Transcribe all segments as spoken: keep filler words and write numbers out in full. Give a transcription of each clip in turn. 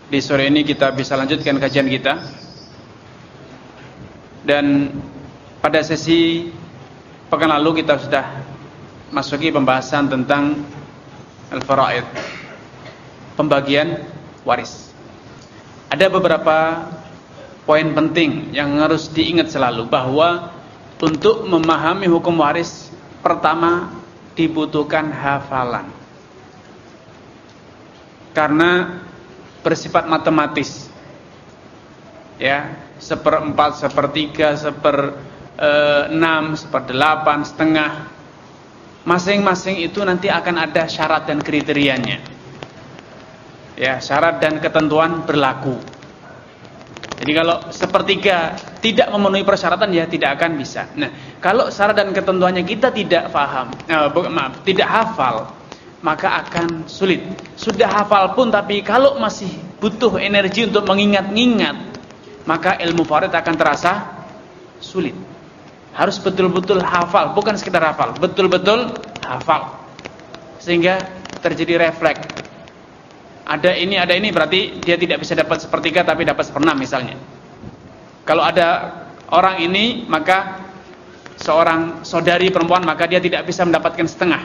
di sore ini kita bisa lanjutkan kajian kita. Dan pada sesi pekan lalu kita sudah masuki pembahasan tentang al-faraid, pembagian waris. Ada beberapa poin penting yang harus diingat selalu, bahwa untuk memahami hukum waris pertama dibutuhkan hafalan, karena bersifat matematis, ya, seperempat, sepertiga, seper eh, enam, seperdelapan, setengah, masing-masing itu nanti akan ada syarat dan kriterianya, ya, syarat dan ketentuan berlaku. Jadi kalau sepertiga tidak memenuhi persyaratan, ya tidak akan bisa. Nah, kalau syarat dan ketentuannya kita tidak paham, eh, maaf, tidak hafal, maka akan sulit. Sudah hafal pun, tapi kalau masih butuh energi untuk mengingat-ingat, maka ilmu faraid akan terasa sulit. Harus betul-betul hafal, bukan sekedar hafal, betul-betul hafal, sehingga terjadi refleks. Ada ini, ada ini, berarti dia tidak bisa dapat sepertiga tapi dapat seperenam misalnya. Kalau ada orang ini, maka seorang saudari perempuan, maka dia tidak bisa mendapatkan setengah.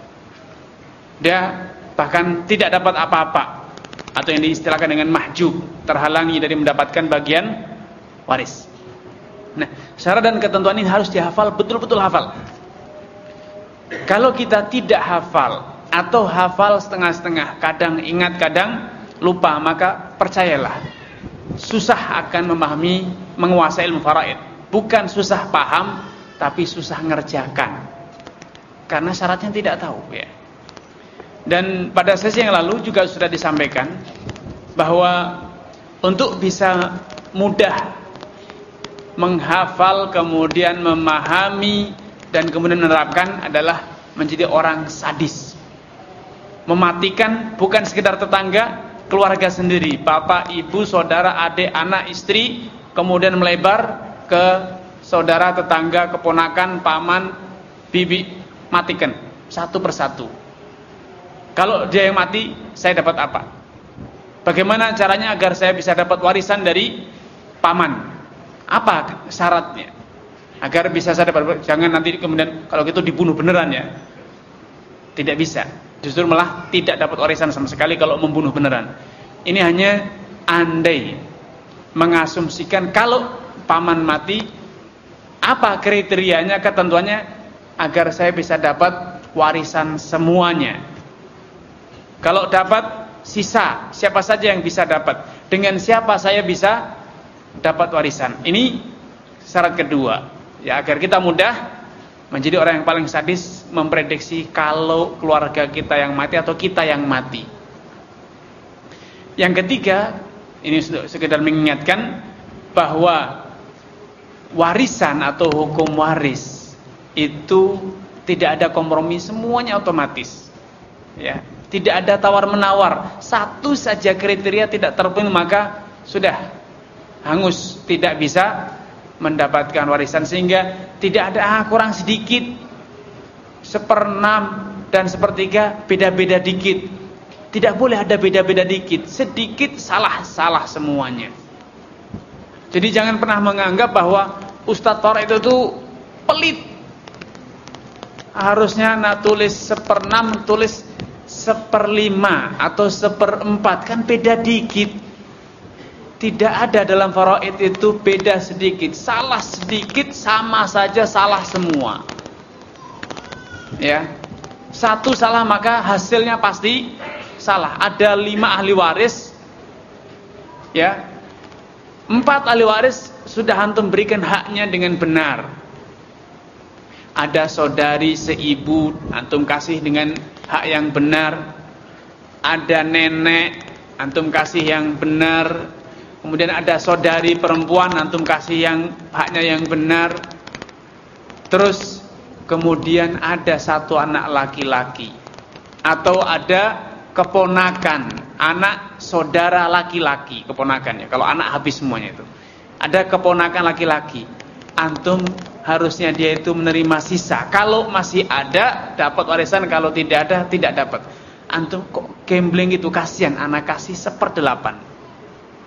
Dia bahkan tidak dapat apa-apa, atau yang diistilahkan dengan mahjub, terhalangi dari mendapatkan bagian waris. Nah, syarat dan ketentuan ini harus dihafal, betul-betul hafal. Kalau kita tidak hafal atau hafal setengah-setengah, kadang ingat, kadang lupa, maka percayalah, susah akan memahami, menguasai ilmu faraid. Bukan susah paham, tapi susah ngerjakan, karena syaratnya tidak tahu, ya. Dan pada sesi yang lalu juga sudah disampaikan bahwa untuk bisa mudah menghafal, kemudian memahami, dan kemudian menerapkan adalah menjadi orang sadis. Mematikan bukan sekedar tetangga, keluarga sendiri, bapak, ibu, saudara, adik, anak, istri, kemudian melebar ke saudara, tetangga, keponakan, paman, bibi, matikan satu persatu. Kalau dia yang mati, saya dapat apa? Bagaimana caranya agar saya bisa dapat warisan dari paman? Apa syaratnya agar bisa saya dapat? Jangan nanti kemudian kalau gitu dibunuh beneran, ya. Tidak bisa. Justru malah tidak dapat warisan sama sekali kalau membunuh beneran. Ini hanya andai, mengasumsikan kalau paman mati, apa kriterianya, ketentuannya agar saya bisa dapat warisan semuanya. Kalau dapat sisa, siapa saja yang bisa dapat, dengan siapa saya bisa dapat warisan. Ini syarat kedua, ya, agar kita mudah menjadi orang yang paling sadis memprediksi kalau keluarga kita yang mati atau kita yang mati. Yang ketiga, ini sekedar mengingatkan bahwa warisan atau hukum waris itu tidak ada kompromi, semuanya otomatis, ya. Tidak ada tawar-menawar. Satu saja kriteria tidak terpenuhi, maka sudah hangus, tidak bisa mendapatkan warisan. Sehingga tidak ada ah, kurang sedikit, seperenam dan sepertiga beda-beda dikit. Tidak boleh ada beda-beda dikit. Sedikit salah-salah semuanya. Jadi jangan pernah menganggap bahwa Ustadz Faraid itu tuh pelit. Harusnya nah tulis seperenam, tulis seperlima atau seperempat, kan beda dikit. Tidak ada dalam faraid itu beda sedikit. Salah sedikit sama saja salah semua, ya. Satu salah maka hasilnya pasti salah. Ada lima ahli waris, ya, empat ahli waris sudah antum berikan haknya dengan benar. Ada saudari seibu, antum kasih dengan hak yang benar. Ada nenek, antum kasih yang benar. Kemudian ada saudari perempuan, antum kasih yang haknya yang benar. Terus kemudian ada satu anak laki-laki, atau ada keponakan, anak saudara laki-laki, keponakannya. Kalau anak habis semuanya itu. Ada keponakan laki-laki, antum harusnya dia itu menerima sisa. Kalau masih ada dapat warisan, kalau tidak ada tidak dapat. Antum kok gambling gitu, kasihan, anak kasih seperdelapan.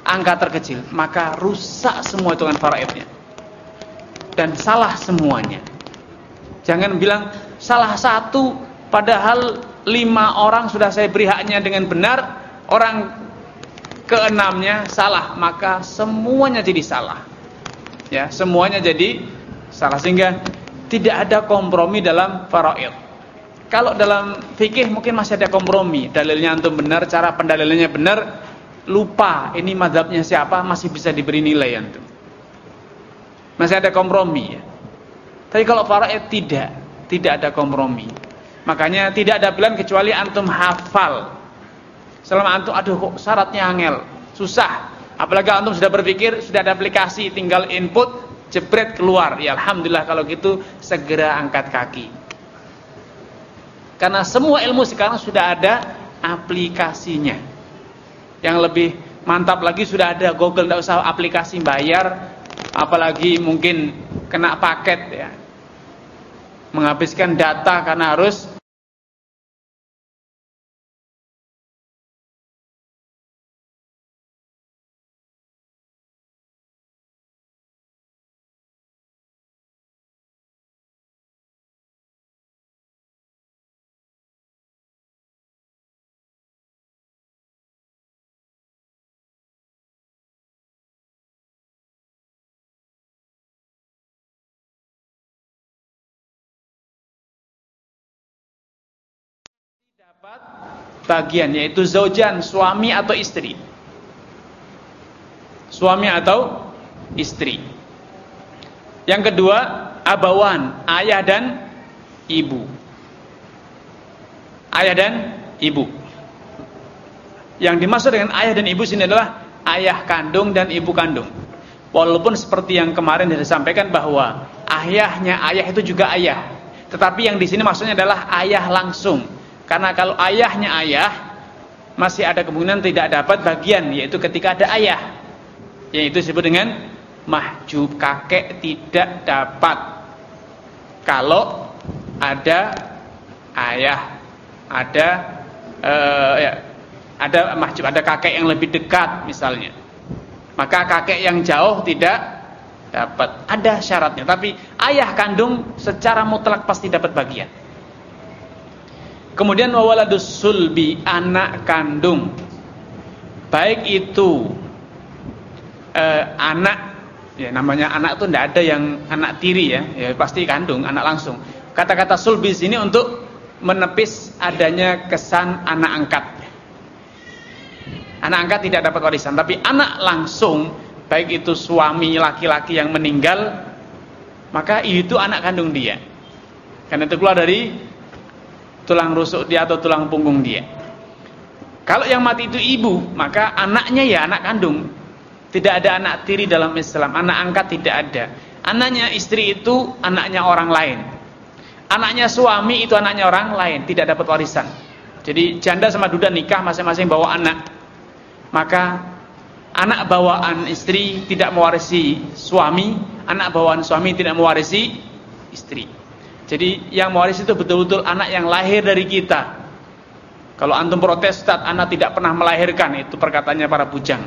angka terkecil, maka rusak semua hitungan faraidnya dan salah semuanya. Jangan bilang salah satu padahal lima orang sudah saya beri haknya dengan benar, orang keenamnya salah, maka semuanya jadi salah. Ya, semuanya jadi salah, sehingga tidak ada kompromi dalam faraid. Kalau dalam fikih mungkin masih ada kompromi, dalilnya antum benar, cara pendalilannya benar, lupa ini mazhabnya siapa, masih bisa diberi nilai antum. Masih ada kompromi ya. Tapi kalau faraid tidak, tidak ada kompromi. Makanya tidak ada pilihan kecuali antum hafal. Selama antum aduh kok syaratnya angel, susah. Apalagi antum sudah berpikir, sudah ada aplikasi, tinggal input, jebret keluar. Ya alhamdulillah kalau gitu segera angkat kaki. Karena semua ilmu sekarang sudah ada aplikasinya. Yang lebih mantap lagi sudah ada Google, tidak usah aplikasi bayar, apalagi mungkin kena paket ya. Menghabiskan data karena harus dapat bagian, yaitu zaujan, suami atau istri. Suami atau istri. Yang kedua, abawan, ayah dan ibu. Ayah dan ibu. Yang dimaksud dengan ayah dan ibu sini adalah ayah kandung dan ibu kandung. Walaupun seperti yang kemarin disampaikan bahwa ayahnya ayah itu juga ayah. Tetapi yang di sini maksudnya adalah ayah langsung. Karena kalau ayahnya ayah, masih ada kemungkinan tidak dapat bagian, yaitu ketika ada ayah, yaitu disebut dengan mahjub, kakek tidak dapat. Kalau ada ayah, ada uh, ya, ada mahjub, ada kakek yang lebih dekat misalnya, maka kakek yang jauh tidak dapat. Ada syaratnya, tapi ayah kandung secara mutlak pasti dapat bagian. Kemudian wawaladus sulbi, anak kandung, baik itu eh, anak, ya namanya anak itu tidak ada yang anak tiri ya, ya pasti kandung, anak langsung. Kata-kata sulbi sini untuk menepis adanya kesan anak angkat. Anak angkat tidak dapat warisan, tapi anak langsung, baik itu suami laki-laki yang meninggal, maka itu anak kandung dia, karena itu keluar dari tulang rusuk dia atau tulang punggung dia. Kalau yang mati itu ibu, maka anaknya ya anak kandung. Tidak ada anak tiri dalam Islam, anak angkat tidak ada. Anaknya istri itu anaknya orang lain. Anaknya suami itu anaknya orang lain, tidak dapat warisan. Jadi janda sama duda nikah masing-masing bawa anak. Maka anak bawaan istri tidak mewarisi suami, anak bawaan suami tidak mewarisi istri. Jadi yang mewarisi itu betul-betul anak yang lahir dari kita. Kalau antum protes, Ustaz, anak tidak pernah melahirkan, itu perkataannya para bujang.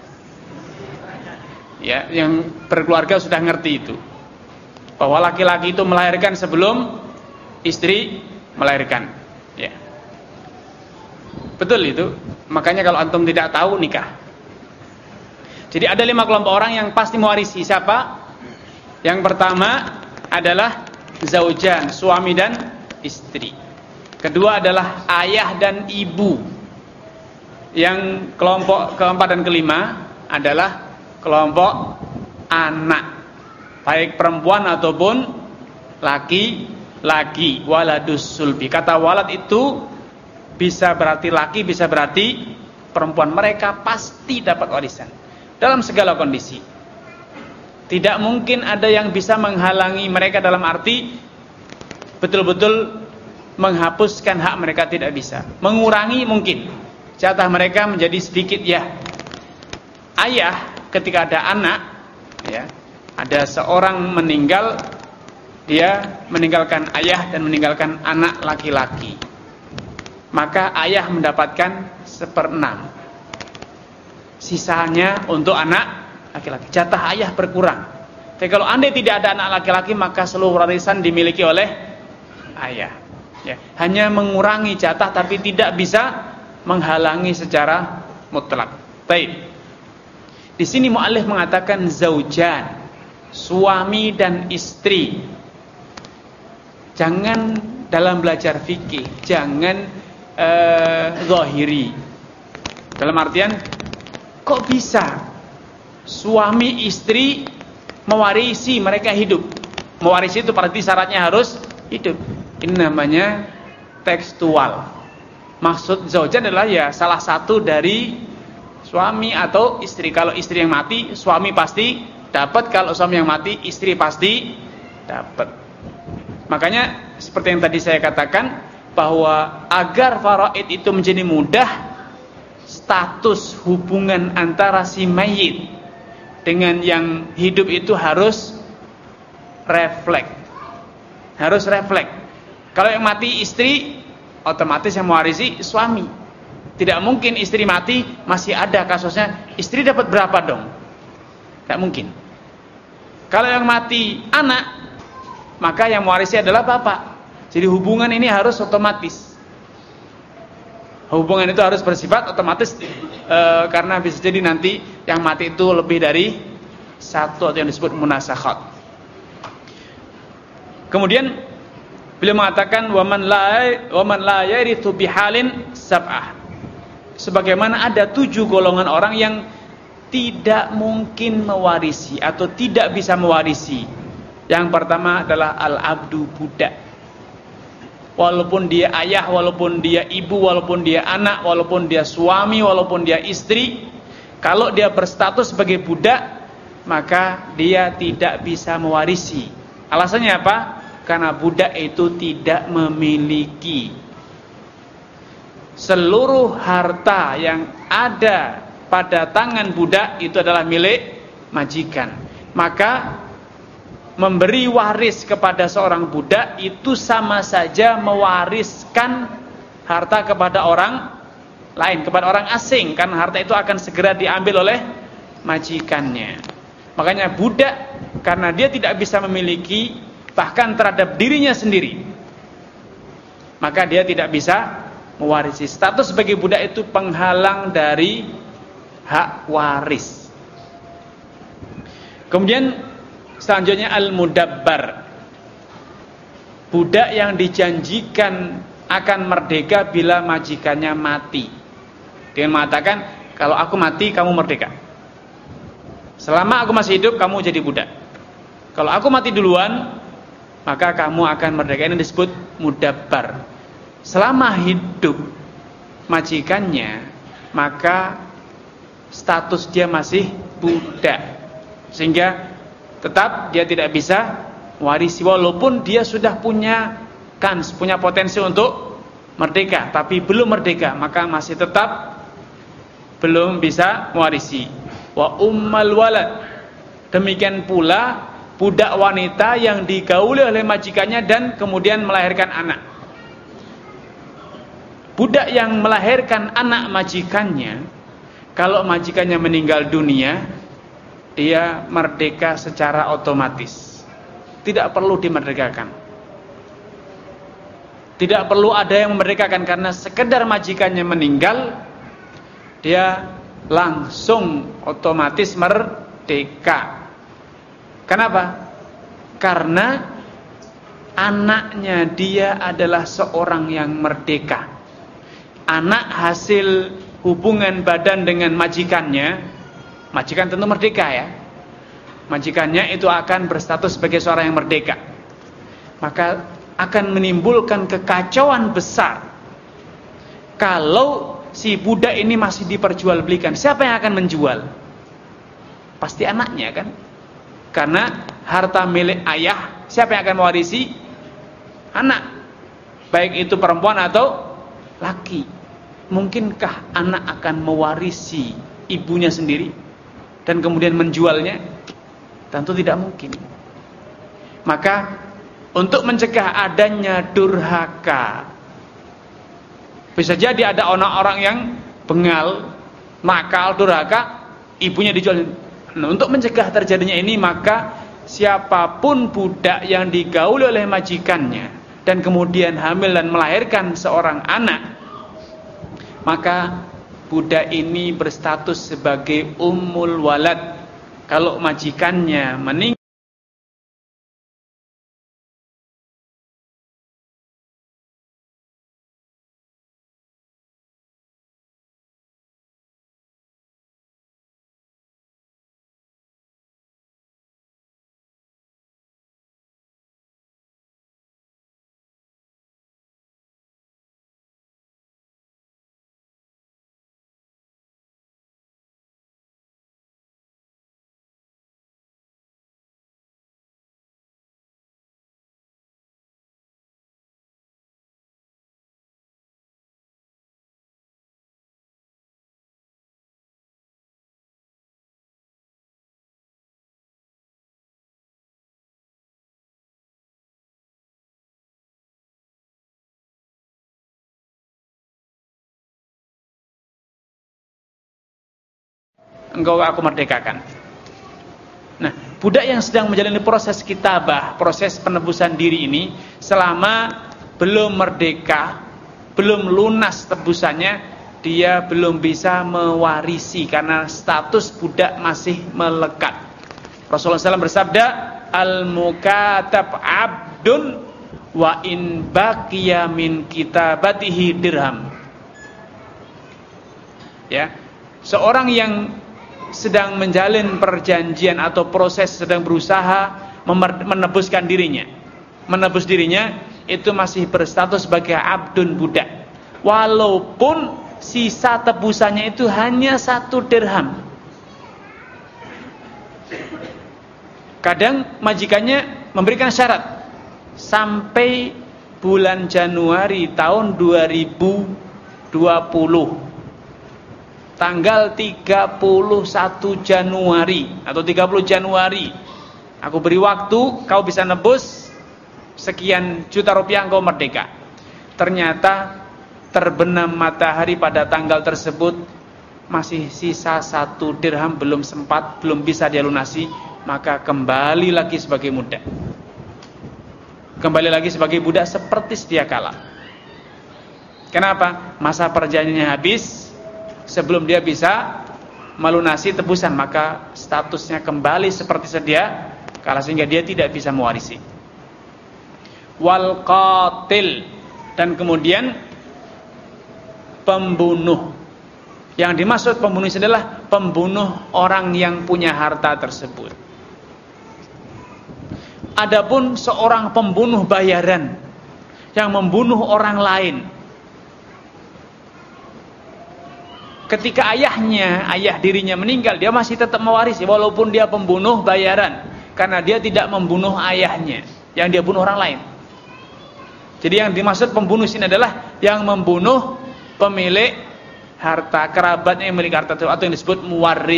Ya, yang berkeluarga sudah ngerti itu. Bahwa laki-laki itu melahirkan sebelum istri melahirkan. Ya. Betul itu. Makanya kalau antum tidak tahu, nikah. Jadi ada lima kelompok orang yang pasti mewarisi. Siapa? Yang pertama adalah zaujan, suami dan istri. Kedua adalah ayah dan ibu. Yang kelompok keempat dan kelima adalah kelompok anak, baik perempuan ataupun laki-laki. Waladus sulbi. Kata walad itu bisa berarti laki, bisa berarti perempuan. Mereka pasti dapat warisan dalam segala kondisi. Tidak mungkin ada yang bisa menghalangi mereka, dalam arti betul-betul menghapuskan hak mereka, tidak bisa. Mengurangi mungkin, jatah mereka menjadi sedikit ya. Ayah ketika ada anak, ya, ada seorang meninggal, dia meninggalkan ayah dan meninggalkan anak laki-laki, maka ayah mendapatkan seperenam. sisanya untuk anak laki-laki. Jatah ayah berkurang. Tapi kalau andai tidak ada anak laki-laki, maka seluruh warisan dimiliki oleh ayah. Ya, hanya mengurangi jatah tapi tidak bisa menghalangi secara mutlak. Baik. Di sini muallif mengatakan zaujan, suami dan istri. Jangan dalam belajar fikih, jangan uh, zahiri. Dalam artian, kok bisa suami istri mewarisi mereka hidup? Mewarisi itu berarti syaratnya harus hidup. Ini namanya tekstual. Maksud zaujan adalah ya salah satu dari suami atau istri. Kalau istri yang mati, suami pasti dapat. Kalau suami yang mati, istri pasti dapat. Makanya seperti yang tadi saya katakan, bahwa agar faraid itu menjadi mudah, status hubungan antara si mayit dengan yang hidup itu harus refleks. Harus refleks. Kalau yang mati istri, otomatis yang mewarisi suami. Tidak mungkin istri mati masih ada kasusnya, istri dapat berapa dong? Tidak mungkin. Kalau yang mati anak, maka yang mewarisi adalah bapak. Jadi hubungan ini harus otomatis. Hubungan itu harus bersifat otomatis e, karena bisa jadi nanti yang mati itu lebih dari satu atau yang disebut munasakhat. Kemudian beliau mengatakan waman la waman la yarithu bihalin sab'ah. Sebagaimana ada tujuh golongan orang yang tidak mungkin mewarisi atau tidak bisa mewarisi. Yang pertama adalah al-abdu, budak. Walaupun dia ayah, walaupun dia ibu, walaupun dia anak, walaupun dia suami, walaupun dia istri, kalau dia berstatus sebagai budak, maka dia tidak bisa mewarisi. Alasannya apa? Karena budak itu tidak memiliki. Seluruh harta yang ada pada tangan budak itu adalah milik majikan. Maka memberi waris kepada seorang budak itu sama saja mewariskan harta kepada orang lain, kepada orang asing, karena harta itu akan segera diambil oleh majikannya. Makanya budak, karena dia tidak bisa memiliki bahkan terhadap dirinya sendiri, maka dia tidak bisa mewarisi. Status sebagai budak itu penghalang dari hak waris. Kemudian selanjutnya al-mudabbar, budak yang dijanjikan akan merdeka bila majikannya mati, dengan mengatakan kalau aku mati kamu merdeka, selama aku masih hidup kamu jadi budak, kalau aku mati duluan maka kamu akan merdeka. Ini disebut mudabbar. Selama hidup majikannya maka status dia masih budak, sehingga tetap dia tidak bisa warisi walaupun dia sudah punya kans, punya potensi untuk merdeka, tapi belum merdeka, maka masih tetap belum bisa mewarisi. Wa ummal walad, demikian pula budak wanita yang digauli oleh majikannya dan kemudian melahirkan anak. Budak yang melahirkan anak majikannya, kalau majikannya meninggal dunia, dia merdeka secara otomatis, tidak perlu dimerdekakan, tidak perlu ada yang memerdekakan, karena sekedar majikannya meninggal dia langsung otomatis merdeka. Kenapa? Karena anaknya dia adalah seorang yang merdeka. Anak hasil hubungan badan dengan majikannya, majikan tentu merdeka ya, majikannya itu akan berstatus sebagai seorang yang merdeka. Maka akan menimbulkan kekacauan besar kalau si budak ini masih diperjualbelikan. Siapa yang akan menjual? Pasti anaknya kan, karena harta milik ayah, siapa yang akan mewarisi? Anak, baik itu perempuan atau laki. Mungkinkah anak akan mewarisi ibunya sendiri dan kemudian menjualnya? Tentu tidak mungkin. Maka untuk mencegah adanya durhaka, bisa jadi ada orang-orang yang bengal nakal, durhaka, ibunya dijual. Nah, untuk mencegah terjadinya ini, maka siapapun budak yang digauli oleh majikannya dan kemudian hamil dan melahirkan seorang anak, maka budak ini berstatus sebagai ummul walad. Kalau majikannya meninggal, engkau aku merdekakan. Nah, budak yang sedang menjalani proses kitabah, proses penebusan diri ini, selama belum merdeka, belum lunas tebusannya, dia belum bisa mewarisi karena status budak masih melekat. Rasulullah shallallahu alaihi wasallam bersabda, al-mukatab abdun wa in baqiya min kitabatihi dirham. Ya, seorang yang sedang menjalin perjanjian atau proses sedang berusaha menebuskan dirinya, menebus dirinya itu masih berstatus sebagai abdun budak, walaupun sisa tebusannya itu hanya satu dirham. Kadang majikannya memberikan syarat sampai bulan Januari tahun dua ribu dua puluh, tanggal tiga puluh satu Januari atau tiga puluh Januari, aku beri waktu, kau bisa nebus sekian juta rupiah, engkau merdeka. Ternyata terbenam matahari pada tanggal tersebut masih sisa satu dirham, belum sempat, belum bisa dia lunasi, maka kembali lagi sebagai budak. Kembali lagi sebagai budak seperti sedia kala. Kenapa? Masa perjanjiannya habis sebelum dia bisa melunasi tebusan, maka statusnya kembali seperti sedia kala sehingga dia tidak bisa mewarisi. Wal qatil, dan kemudian pembunuh. Yang dimaksud pembunuh adalah pembunuh orang yang punya harta tersebut. Adapun seorang pembunuh bayaran yang membunuh orang lain, ketika ayahnya, ayah dirinya meninggal, dia masih tetap mewarisi walaupun dia pembunuh bayaran, karena dia tidak membunuh ayahnya, yang dia bunuh orang lain. Jadi yang dimaksud pembunuh sini adalah yang membunuh pemilik harta, kerabatnya yang memiliki harta itu, atau yang disebut muwarid.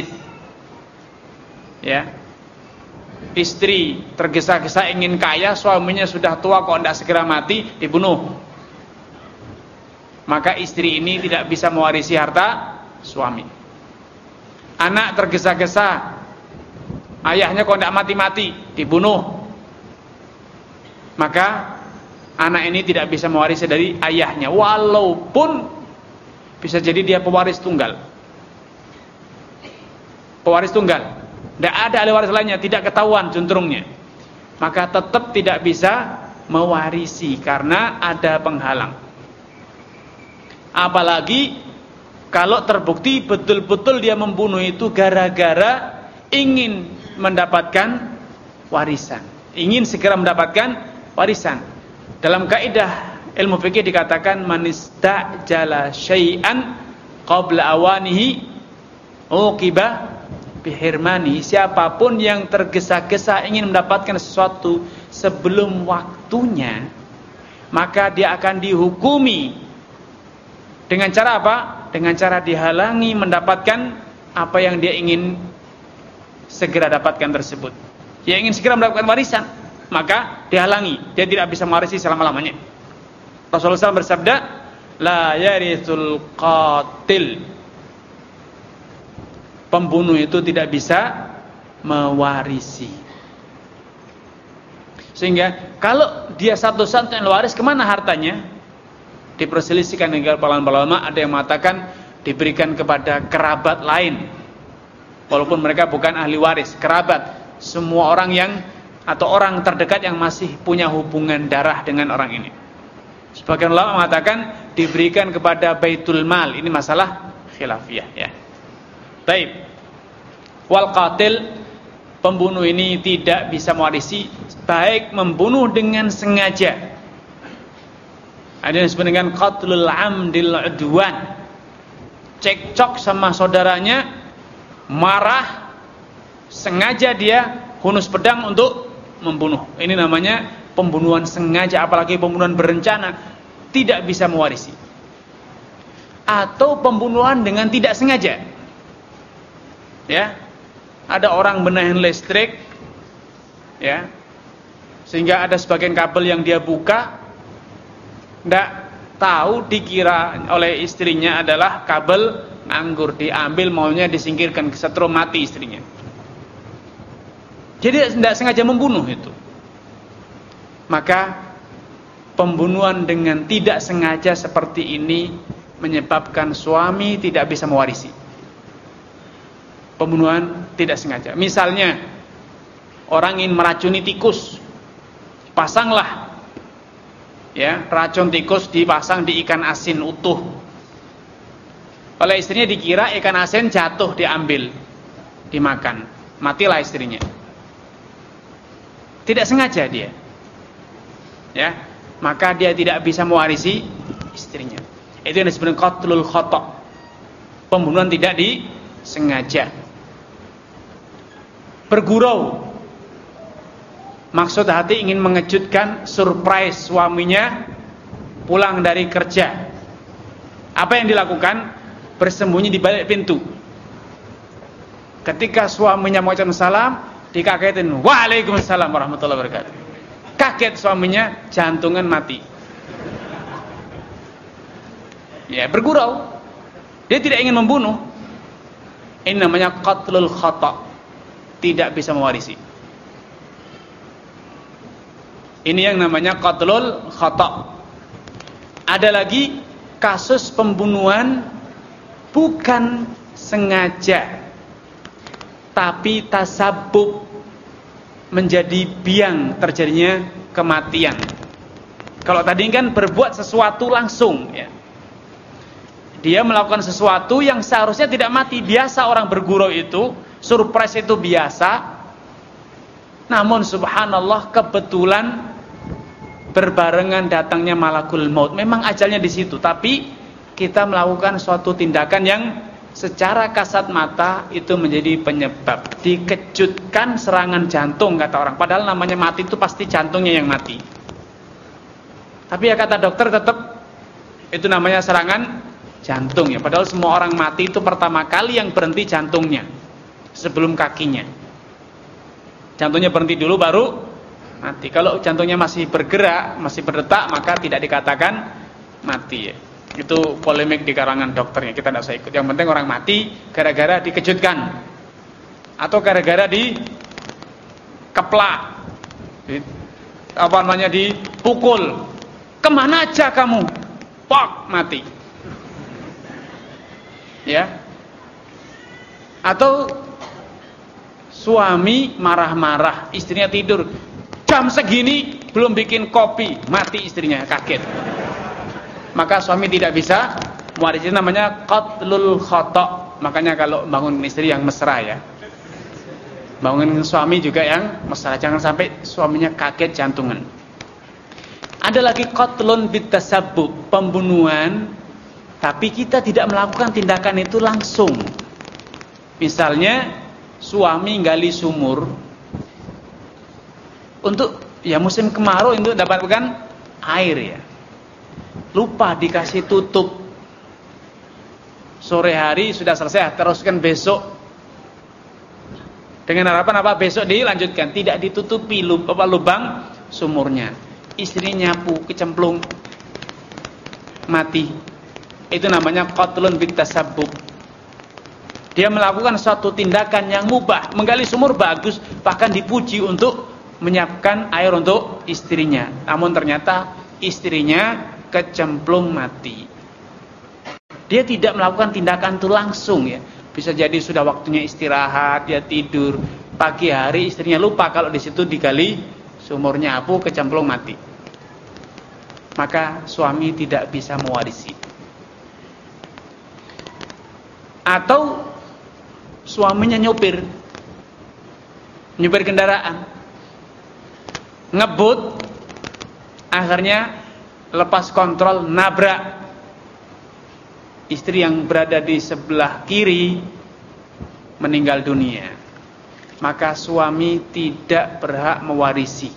Ya, istri tergesa-gesa ingin kaya, suaminya sudah tua kok tidak segera mati, dibunuh. Maka istri ini tidak bisa mewarisi harta suami. Anak tergesa-gesa, ayahnya kok tidak mati-mati, dibunuh. Maka anak ini tidak bisa mewarisi dari ayahnya, walaupun bisa jadi dia pewaris tunggal. Pewaris tunggal, tidak ada ahli waris lainnya, tidak ketahuan juntrungnya, maka tetap tidak bisa mewarisi karena ada penghalang. Apalagi kalau terbukti betul-betul dia membunuh itu gara-gara ingin mendapatkan warisan, ingin segera mendapatkan warisan. Dalam kaidah ilmu fikih dikatakan manistajala syai'an qabla awanihi uqiba bihirmani. Siapapun yang tergesa-gesa ingin mendapatkan sesuatu sebelum waktunya, maka dia akan dihukumi dengan cara apa? Dengan cara dihalangi mendapatkan apa yang dia ingin segera dapatkan tersebut. Dia ingin segera mendapatkan warisan, maka dihalangi, dia tidak bisa mewarisi selama-lamanya. Rasulullah shallallahu alaihi wasallam bersabda, la yarithul qatil pembunuh itu tidak bisa mewarisi. Sehingga kalau dia satu-satunya waris, kemana hartanya? Diperselisihkan dengan para ulama. Ada yang mengatakan diberikan kepada kerabat lain, walaupun mereka bukan ahli waris. Kerabat, semua orang yang atau orang terdekat yang masih punya hubungan darah dengan orang ini. Sebagian ulama mengatakan diberikan kepada Baitul Mal. Ini masalah khilafiyah ya. Baik. Wal qatil, pembunuh ini tidak bisa mewarisi, baik membunuh dengan sengaja. Ada yang disebut dengan qatlul amdil udwan. Cekcok sama saudaranya, marah, sengaja dia hunus pedang untuk membunuh. Ini namanya pembunuhan sengaja, apalagi pembunuhan berencana, tidak bisa mewarisi. Atau pembunuhan dengan tidak sengaja. Ya. Ada orang benahin listrik, ya, sehingga ada sebagian kabel yang dia buka, tidak tahu, dikira oleh istrinya adalah kabel nganggur, diambil, maunya disingkirkan, kesetrum, mati istrinya. Jadi tidak sengaja membunuh itu. Maka pembunuhan dengan tidak sengaja seperti ini menyebabkan suami tidak bisa mewarisi. Pembunuhan tidak sengaja. Misalnya orang ingin meracuni tikus, pasanglah ya racun tikus, dipasang di ikan asin utuh. Oleh istrinya dikira ikan asin jatuh, diambil, dimakan, matilah istrinya. Tidak sengaja dia, ya, maka dia tidak bisa mewarisi istrinya. Itu yang disebut qatlul khata', pembunuhan tidak disengaja. Bergurau, maksud hati ingin mengejutkan, surprise suaminya pulang dari kerja. Apa yang dilakukan? Bersembunyi di balik pintu. Ketika suaminya mengucapkan salam, dikagetin, waalaikumsalam warahmatullahi wabarakatuh. Kaget suaminya, jantungan mati. Ya, bergurau. Dia tidak ingin membunuh. Ini namanya qatlul khata', tidak bisa mewarisi. Ini yang namanya qatlul khata'. Ada lagi kasus pembunuhan bukan sengaja, tapi tasabbub, menjadi biang terjadinya kematian. Kalau tadi kan berbuat sesuatu langsung ya. Dia melakukan sesuatu yang seharusnya tidak mati. Biasa orang bergurau itu, surprise itu biasa. Namun subhanallah kebetulan berbarengan datangnya malakul maut. Memang ajalnya di situ, tapi kita melakukan suatu tindakan yang secara kasat mata itu menjadi penyebab. Dikejutkan serangan jantung kata orang. Padahal namanya mati itu pasti jantungnya yang mati. Tapi ya kata dokter tetap itu namanya serangan jantung ya. Padahal semua orang mati itu pertama kali yang berhenti jantungnya, sebelum kakinya. Jantungnya berhenti dulu baru mati. Kalau jantungnya masih bergerak, masih berdetak, maka tidak dikatakan mati ya. Itu polemik di karangan dokternya, kita tidak usah ikut. Yang penting orang mati gara-gara dikejutkan atau gara-gara dikeplak, di, apa namanya, dipukul. Kemana aja kamu? Pok, mati. Ya. Atau suami marah-marah, istrinya tidur, jam segini belum bikin kopi, mati istrinya, kaget. Maka suami tidak bisa mewarisi, namanya qatlul khata'. Makanya kalau bangun istri yang mesra ya, bangun suami juga yang mesra, jangan sampai suaminya kaget jantungan. Ada lagi qatlun bitasabbub, pembunuhan tapi kita tidak melakukan tindakan itu langsung. Misalnya suami gali sumur untuk ya musim kemarau untuk dapatkan air ya, lupa dikasih tutup. Sore hari sudah selesai, teruskan besok dengan harapan apa? Besok dilanjutkan. Tidak ditutupi lubang, lubang sumurnya. Istrinya nyapu, kecemplung, mati. Itu namanya qatlun bitasabbub. Dia melakukan suatu tindakan yang mubah, menggali sumur bagus, bahkan dipuji untuk menyiapkan air untuk istrinya. Namun ternyata istrinya kecemplung mati. Dia tidak melakukan tindakan itu langsung ya. Bisa jadi sudah waktunya istirahat, dia tidur. Pagi hari istrinya lupa kalau di situ digali sumurnya, apu, kecemplung mati. Maka suami tidak bisa mewarisi. Atau suaminya nyopir, nyopir kendaraan, ngebut, akhirnya lepas kontrol, nabrak istri yang berada di sebelah kiri, meninggal dunia. Maka suami tidak berhak mewarisi,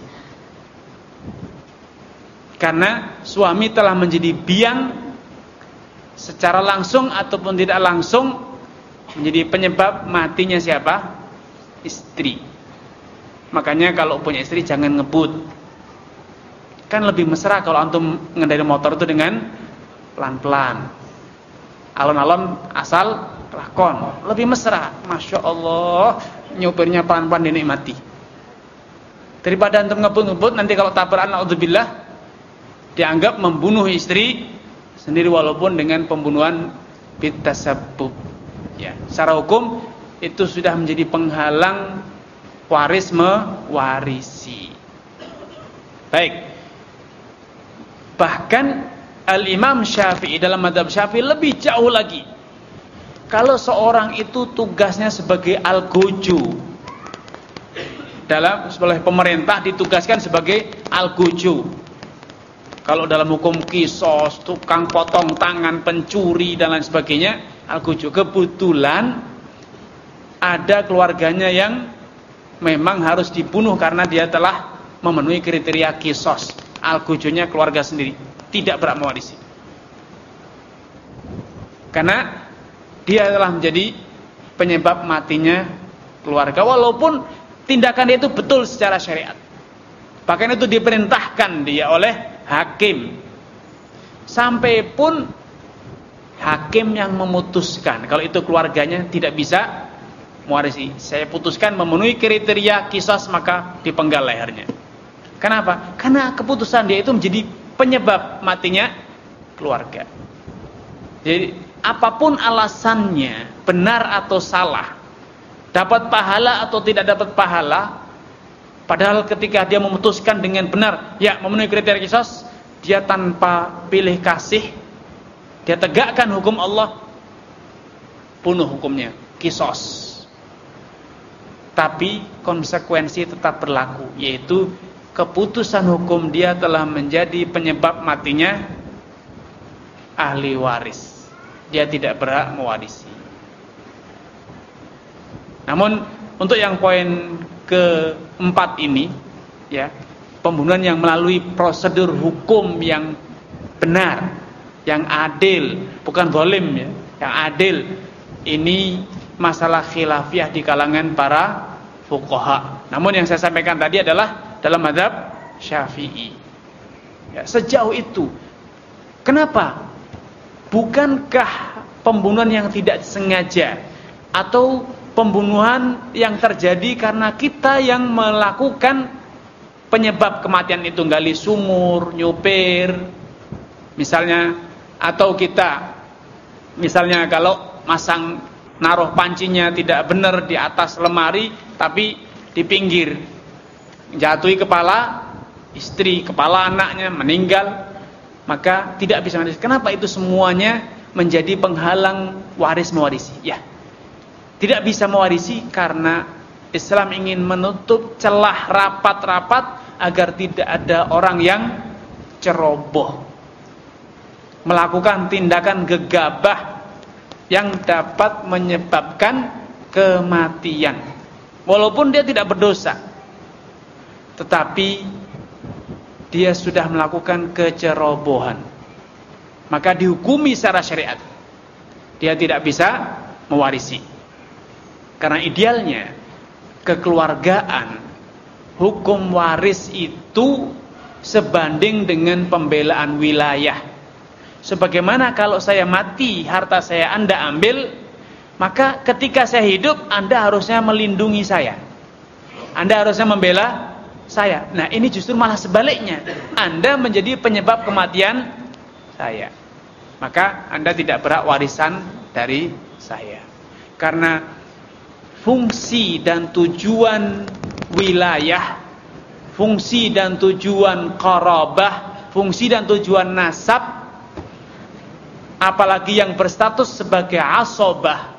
karena suami telah menjadi biang secara langsung ataupun tidak langsung, menjadi penyebab matinya siapa? Istri. Makanya kalau punya istri jangan ngebut. Kan lebih mesra kalau antum ngendari motor itu dengan pelan-pelan, alon-alon asal lakon, lebih mesra. Masya Allah, nyopirnya pelan-pelan dinikmati, daripada antum ngebut-ngebut, nanti kalau tabrakan naudzubillah dianggap membunuh istri sendiri, walaupun dengan pembunuhan bitasabbub. Ya, secara hukum itu sudah menjadi penghalang waris mewarisi. Baik. Bahkan Al-Imam Syafi'i dalam mazhab Syafi'i lebih jauh lagi. Kalau seorang itu tugasnya sebagai al-goju, dalam oleh pemerintah ditugaskan sebagai al-goju. Kalau dalam hukum kisos, tukang potong tangan, pencuri dan lain sebagainya, al-goju. Kebetulan ada keluarganya yang memang harus dibunuh karena dia telah memenuhi kriteria kisos. Al-gojunya keluarga sendiri, tidak berhak mewarisi, karena dia telah menjadi penyebab matinya keluarga, walaupun tindakan dia itu betul secara syariat. Bahkan itu diperintahkan dia oleh hakim. Sampai pun hakim yang memutuskan kalau itu keluarganya tidak bisa mewarisi. Saya putuskan memenuhi kriteria kisos, maka dipenggal lehernya. Kenapa? Karena keputusan dia itu menjadi penyebab matinya keluarga. Jadi apapun alasannya, benar atau salah, dapat pahala atau tidak dapat pahala, padahal ketika dia memutuskan dengan benar, ya memenuhi kriteria kisos, dia tanpa pilih kasih, dia tegakkan hukum Allah, bunuh hukumnya, kisos. Tapi konsekuensi tetap berlaku, yaitu keputusan hukum dia telah menjadi penyebab matinya ahli waris. Dia tidak berhak mewarisi. Namun untuk yang poin keempat ini, ya, pembunuhan yang melalui prosedur hukum yang benar, yang adil, bukan zalim, ya, yang adil, ini masalah khilafiyah di kalangan para fuqaha. Namun yang saya sampaikan tadi adalah dalam mazhab Syafi'i. Ya, sejauh itu. Kenapa? Bukankah pembunuhan yang tidak sengaja atau pembunuhan yang terjadi karena kita yang melakukan penyebab kematian itu, gali sumur, nyupir, misalnya, atau kita misalnya kalau masang naruh pancinya tidak benar di atas lemari tapi di pinggir, jatuhi kepala istri, kepala anaknya, meninggal, maka tidak bisa mewarisi. Kenapa itu semuanya menjadi penghalang waris mewarisi? Ya, tidak bisa mewarisi karena Islam ingin menutup celah rapat-rapat agar tidak ada orang yang ceroboh, melakukan tindakan gegabah yang dapat menyebabkan kematian, walaupun dia tidak berdosa, tetapi dia sudah melakukan kecerobohan, maka dihukumi secara syariat dia tidak bisa mewarisi. Karena idealnya kekeluargaan, hukum waris itu sebanding dengan pembelaan wilayah. Sebagaimana kalau saya mati, harta saya Anda ambil, Maka ketika saya hidup, Anda harusnya melindungi saya. Anda harusnya membela saya. Nah, ini justru malah sebaliknya. Anda menjadi penyebab kematian saya. Maka Anda tidak berhak warisan dari saya. Karena fungsi dan tujuan wilayah, fungsi dan tujuan qarabah, fungsi dan tujuan nasab, apalagi yang berstatus sebagai asobah,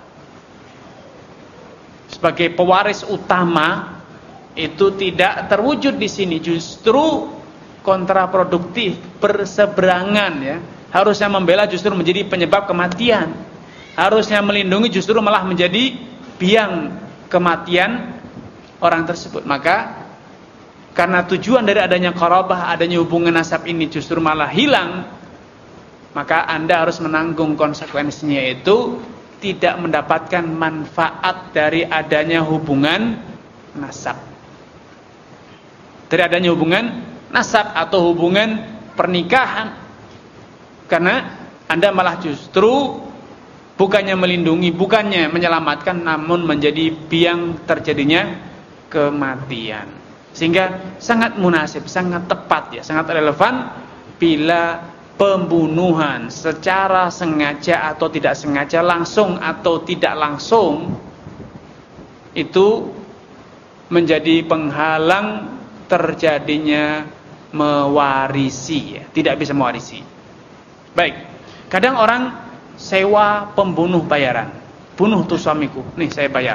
sebagai pewaris utama, itu tidak terwujud di sini, justru kontraproduktif, berseberangan ya. Harusnya membela justru menjadi penyebab kematian. Harusnya melindungi justru malah menjadi biang kematian orang tersebut. Maka karena tujuan dari adanya qarabah, adanya hubungan nasab ini justru malah hilang, maka Anda harus menanggung konsekuensinya, yaitu tidak mendapatkan manfaat dari adanya hubungan nasab. Dari adanya hubungan nasab atau hubungan pernikahan. Karena Anda malah justru bukannya melindungi, bukannya menyelamatkan, namun menjadi biang terjadinya kematian. Sehingga sangat munasib, sangat tepat ya, sangat relevan bila pembunuhan secara sengaja atau tidak sengaja, langsung atau tidak langsung, itu menjadi penghalang terjadinya mewarisi ya, tidak bisa mewarisi. Baik, kadang orang sewa pembunuh bayaran. Bunuh tuh suamiku, nih saya bayar.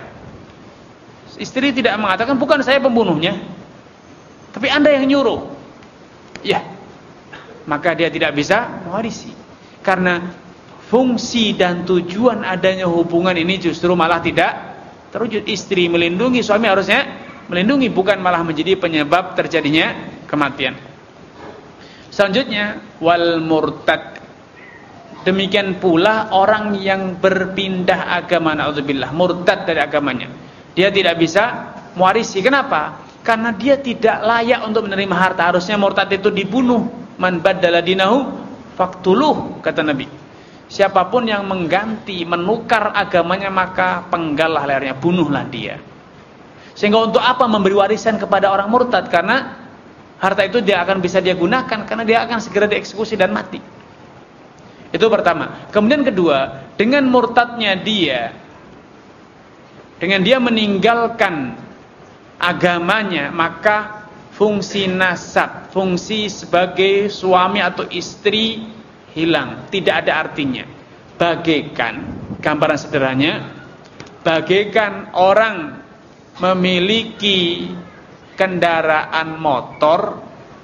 Istri tidak mengatakan bukan saya pembunuhnya, tapi Anda yang nyuruh. Ya, maka dia tidak bisa mewarisi. Karena fungsi dan tujuan adanya hubungan ini justru malah tidak terwujud. Istri melindungi, suami harusnya melindungi, bukan malah menjadi penyebab terjadinya kematian. Selanjutnya, wal murtad. Demikian pula orang yang berpindah agama, naudzubillah, murtad dari agamanya. Dia tidak bisa mewarisi. Kenapa? Karena dia tidak layak untuk menerima harta. Harusnya murtad itu dibunuh. Man baddala dinahu faqtuluh, kata Nabi. Siapapun yang mengganti, menukar agamanya, maka penggallah lehernya, bunuhlah dia. Sehingga untuk apa memberi warisan kepada orang murtad? Karena harta itu dia akan bisa dia gunakan, karena dia akan segera dieksekusi dan mati. Itu pertama. Kemudian kedua, dengan murtadnya dia, dengan dia meninggalkan agamanya, maka fungsi nasab, fungsi sebagai suami atau istri hilang, tidak ada artinya. Bagaikan, gambaran sederhananya, bagaikan orang memiliki kendaraan motor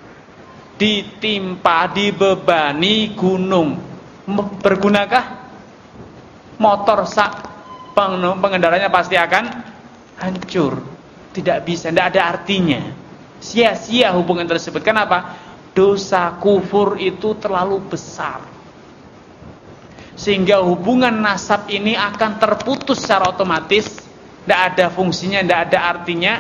ditimpa, dibebani gunung. Bergunakah? Motor sak pengendaranya pasti akan hancur. Tidak bisa, tidak ada artinya. Sia-sia hubungan tersebut. Kenapa? Dosa kufur itu terlalu besar, sehingga hubungan nasab ini akan terputus secara otomatis. Tidak ada fungsinya, tidak ada artinya.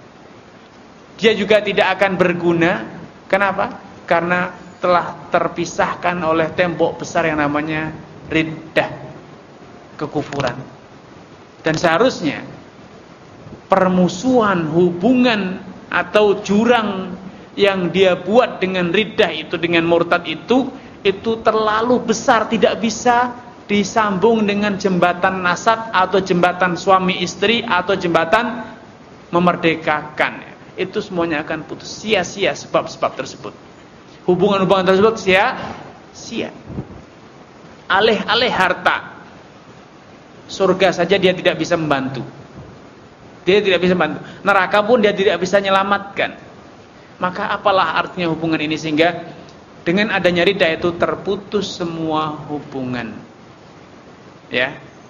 Dia juga tidak akan berguna. Kenapa? Karena telah terpisahkan oleh tembok besar yang namanya riddah, kekufuran. Dan seharusnya permusuhan hubungan atau jurang yang dia buat dengan riddah itu, dengan murtad itu, itu terlalu besar, tidak bisa disambung dengan jembatan nasab atau jembatan suami istri atau jembatan memerdekakan. Itu semuanya akan putus, sia-sia sebab-sebab tersebut. Hubungan-hubungan tersebut sia-sia. Alih-alih harta, surga saja dia tidak bisa membantu. Dia tidak bisa membantu. Neraka pun dia tidak bisa menyelamatkan. Maka apalah artinya hubungan ini, sehingga dengan adanya ridha itu terputus semua hubungan. Ya.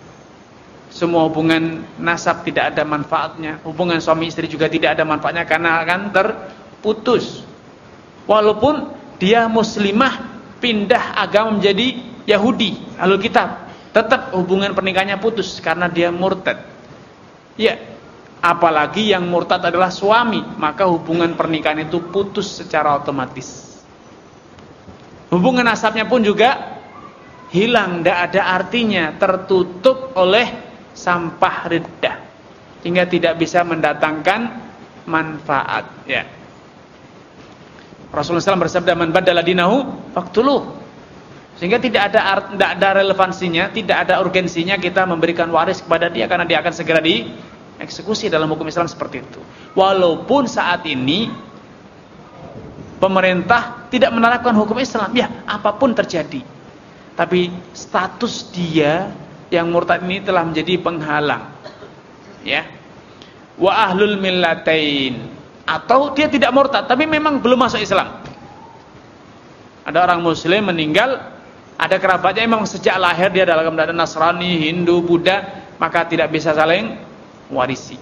Semua hubungan nasab tidak ada manfaatnya. Hubungan suami istri juga tidak ada manfaatnya karena akan terputus. Walaupun dia muslimah pindah agama menjadi Yahudi, Ahlul Kitab, tetap hubungan pernikahannya putus karena dia murtad. Ya, apalagi yang murtad adalah suami, maka hubungan pernikahan itu putus secara otomatis. Hubungan nasabnya pun juga hilang, tidak ada artinya, tertutup oleh sampah riddah, hingga tidak bisa mendatangkan manfaat. Ya. Rasulullah shallallahu alaihi wasallam bersabda, "Man badala dinahu faqtuluh." Sehingga tidak ada tidak ada relevansinya, tidak ada urgensinya kita memberikan waris kepada dia, karena dia akan segera dieksekusi dalam hukum Islam seperti itu. Walaupun saat ini pemerintah tidak menerapkan hukum Islam, ya apapun terjadi, tapi status dia yang murtad ini telah menjadi penghalang. Ya. Wa ahlul millatain, atau dia tidak murtad tapi memang belum masuk Islam. Ada orang muslim meninggal, ada kerabatnya memang sejak lahir dia dalam keadaan Nasrani, Hindu, Buddha, maka tidak bisa saling warisi.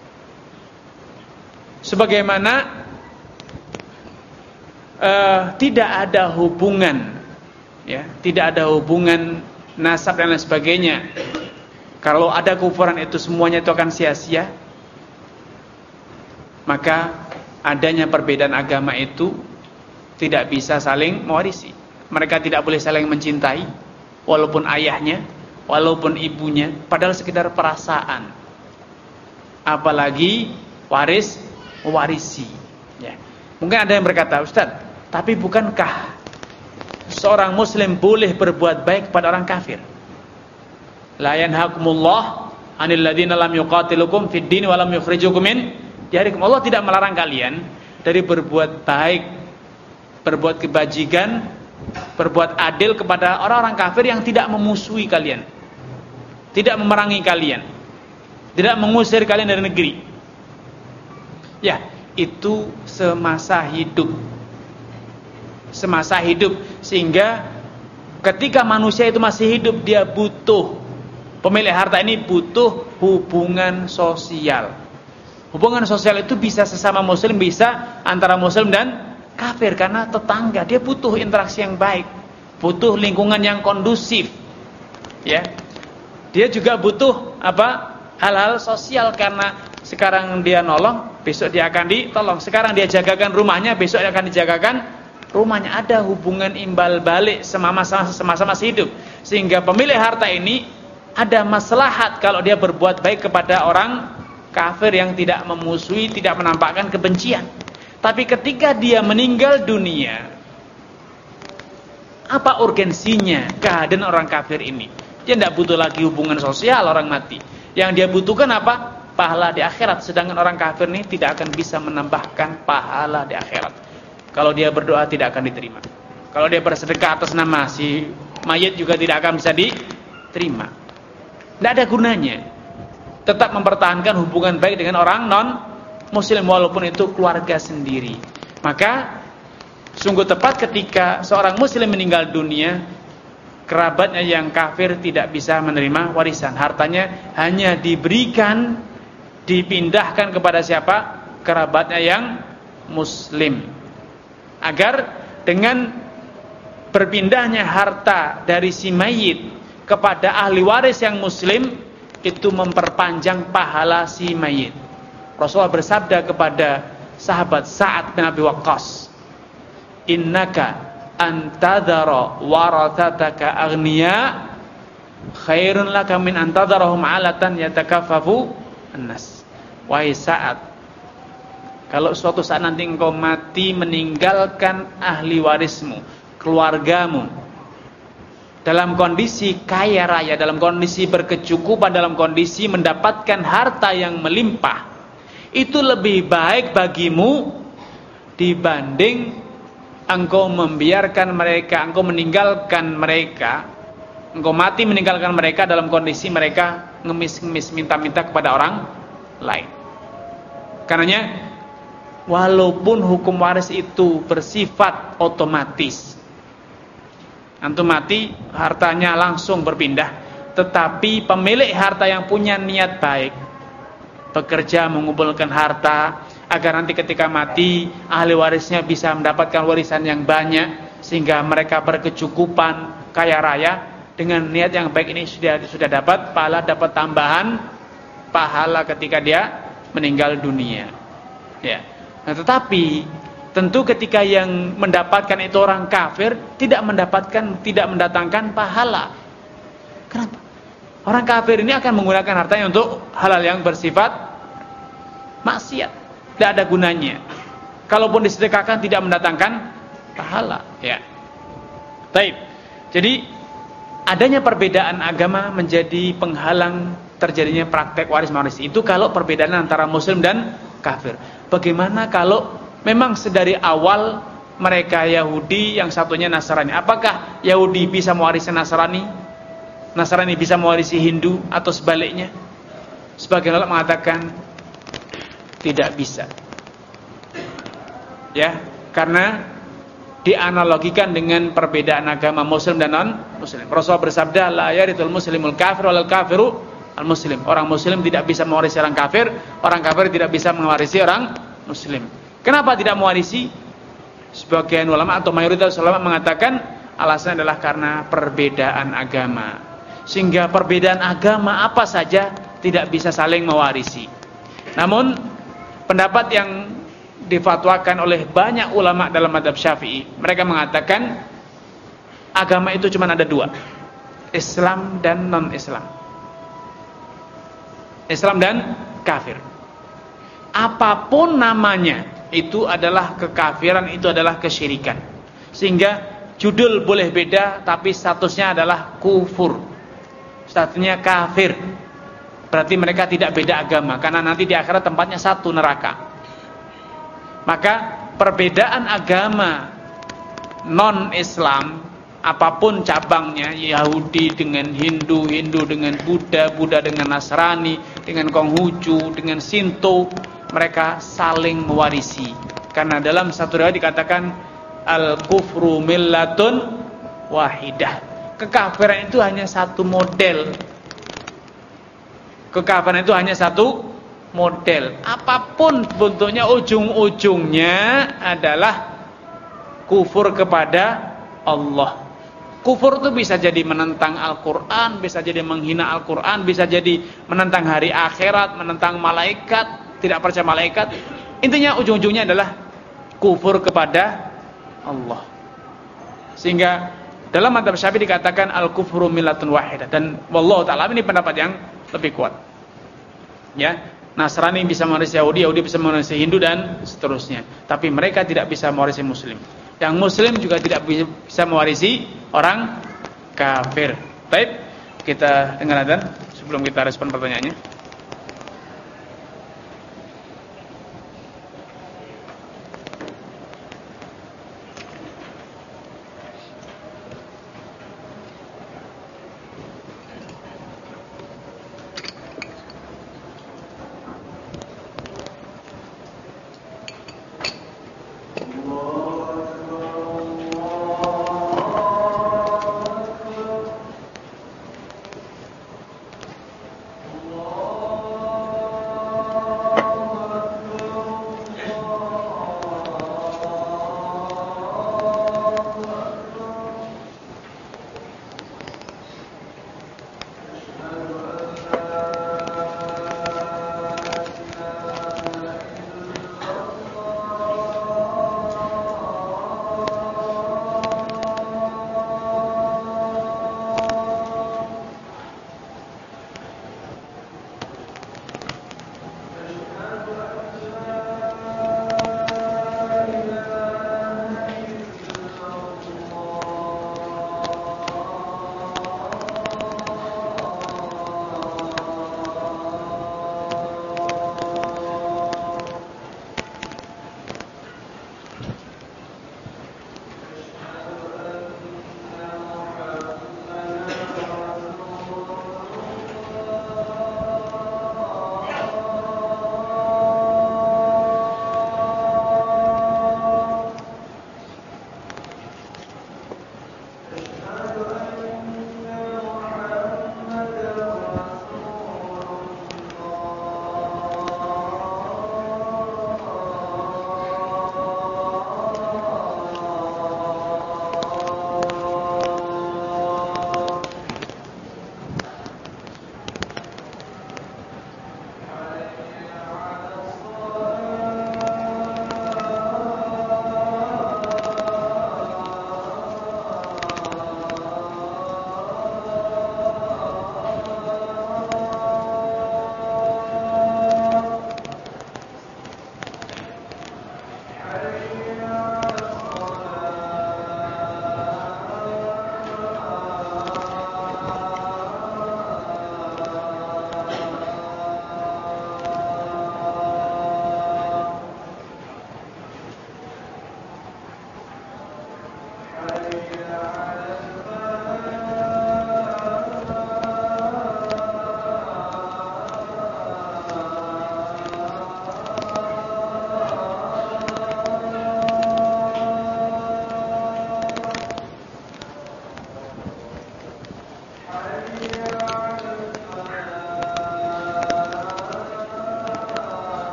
Sebagaimana uh, tidak ada hubungan, ya, tidak ada hubungan nasab dan lain sebagainya. Kalau ada kufuran itu semuanya itu akan sia-sia. Maka adanya perbedaan agama itu tidak bisa saling mewarisi. Mereka tidak boleh saling mencintai, walaupun ayahnya, walaupun ibunya, padahal sekedar perasaan. Apalagi waris mewarisi. Ya. Mungkin ada yang berkata, "Ustaz, tapi bukankah seorang muslim boleh berbuat baik kepada orang kafir?" La yanhakumullah 'anil ladzina lam yuqatilukum fid din wa lam yukhrijukum min diyarikum. Allah tidak melarang kalian dari berbuat baik, berbuat kebajikan, berbuat adil kepada orang-orang kafir yang tidak memusuhi kalian, tidak memerangi kalian, tidak mengusir kalian dari negeri. Ya, itu semasa hidup. Semasa hidup, sehingga ketika manusia itu masih hidup, dia butuh, pemilik harta ini butuh hubungan sosial. Hubungan sosial itu bisa sesama muslim, bisa antara muslim dan kafir, karena tetangga, dia butuh interaksi yang baik, butuh lingkungan yang kondusif. Ya. Dia juga butuh apa? Hal-hal sosial, karena sekarang dia nolong, besok dia akan ditolong. Sekarang dia jagakan rumahnya, besok dia akan dijagakan rumahnya. Ada hubungan imbal balik semasa masih hidup. Sehingga pemilik harta ini ada maslahat kalau dia berbuat baik kepada orang kafir yang tidak memusuhi, tidak menampakkan kebencian. Tapi ketika dia meninggal dunia, apa urgensinya kehadiran orang kafir ini? Dia tidak butuh lagi hubungan sosial orang mati. Yang dia butuhkan apa? Pahala di akhirat. Sedangkan orang kafir ini tidak akan bisa menambahkan pahala di akhirat. Kalau dia berdoa tidak akan diterima. Kalau dia bersedekah atas nama si mayit juga tidak akan bisa diterima. Tidak ada gunanya. Tetap mempertahankan hubungan baik dengan orang non muslim, walaupun itu keluarga sendiri. Maka sungguh tepat ketika seorang muslim meninggal dunia, kerabatnya yang kafir tidak bisa menerima warisan. Hartanya hanya diberikan, dipindahkan kepada siapa? Kerabatnya yang muslim. Agar dengan berpindahnya harta dari si mayit kepada ahli waris yang muslim, itu memperpanjang pahala si mayit. Rasulullah bersabda kepada sahabat Sa'ad bin Abi Waqqas, "Innaka antadhara warathataka aghniya khairun laka min antadharahum 'alatan yatakaffafu an-nas." Wahai Sa'ad, kalau suatu saat nanti engkau mati meninggalkan ahli warismu, keluargamu, dalam kondisi kaya raya, dalam kondisi berkecukupan, dalam kondisi mendapatkan harta yang melimpah, itu lebih baik bagimu dibanding engkau membiarkan mereka, engkau meninggalkan mereka, engkau mati meninggalkan mereka dalam kondisi mereka ngemis-ngemis, minta-minta kepada orang lain. Karenanya, walaupun hukum waris itu bersifat otomatis, antum mati, hartanya langsung berpindah, tetapi pemilik harta yang punya niat baik, bekerja mengumpulkan harta agar nanti ketika mati ahli warisnya bisa mendapatkan warisan yang banyak, sehingga mereka berkecukupan, kaya raya. Dengan niat yang baik ini sudah sudah dapat pahala, dapat tambahan pahala ketika dia meninggal dunia. Ya. Nah, tetapi tentu ketika yang mendapatkan itu orang kafir, tidak mendapatkan, tidak mendatangkan pahala. Kenapa? Orang kafir ini akan menggunakan hartanya untuk hal-hal yang bersifat maksiat, tidak ada gunanya. Kalaupun disedekahkan tidak mendatangkan pahala, ya. Baik. Jadi adanya perbedaan agama menjadi penghalang terjadinya praktek waris mewaris. Itu kalau perbedaan antara muslim dan kafir. Bagaimana kalau memang sedari awal mereka Yahudi, yang satunya Nasrani? Apakah Yahudi bisa mewarisi Nasrani? Nasrani bisa mewarisi Hindu atau sebaliknya? Sebagian ulama mengatakan tidak bisa. Ya, karena dianalogikan dengan perbedaan agama muslim dan non-muslim. Rasul bersabda, la yarithul muslimul kafir wal kafiru al-muslim. Orang muslim tidak bisa mewarisi orang kafir, orang kafir tidak bisa mewarisi orang muslim. Kenapa tidak mewarisi? Sebagian ulama atau mayoritas ulama mengatakan alasannya adalah karena perbedaan agama. Sehingga perbedaan agama apa saja tidak bisa saling mewarisi. Namun pendapat yang difatwakan oleh banyak ulama dalam mazhab Syafi'i, mereka mengatakan agama itu cuma ada dua, Islam dan non-Islam, Islam dan kafir. Apapun namanya, itu adalah kekafiran, itu adalah kesyirikan. Sehingga judul boleh beda, tapi statusnya adalah kufur, statusnya kafir. Berarti mereka tidak beda agama, karena nanti di akhirat tempatnya satu, neraka. Maka perbedaan agama non-Islam, apapun cabangnya, Yahudi dengan Hindu, Hindu dengan Buddha, Buddha dengan Nasrani, dengan Konghucu, dengan Shinto, mereka saling mewarisi. Karena dalam satu riwayat dikatakan al-kufru millatun wahidah. Kekafiran itu hanya satu model. Kekafiran itu hanya satu model. Apapun bentuknya, ujung-ujungnya adalah kufur kepada Allah. Kufur itu bisa jadi menentang Al-Quran, bisa jadi menghina Al-Quran, bisa jadi menentang hari akhirat, menentang malaikat, tidak percaya malaikat. Intinya ujung-ujungnya adalah kufur kepada Allah. Sehingga dalam mazhab Syafi'i dikatakan al-kufru millatun wahidah, dan wallahu ta'ala ini pendapat yang lebih kuat. Ya, Nasrani bisa mewarisi Yahudi, Yahudi bisa mewarisi Hindu dan seterusnya. Tapi mereka tidak bisa mewarisi Muslim. Yang Muslim juga tidak bisa mewarisi orang kafir. Baik, kita dengar adzan sebelum kita respon pertanyaannya. Allah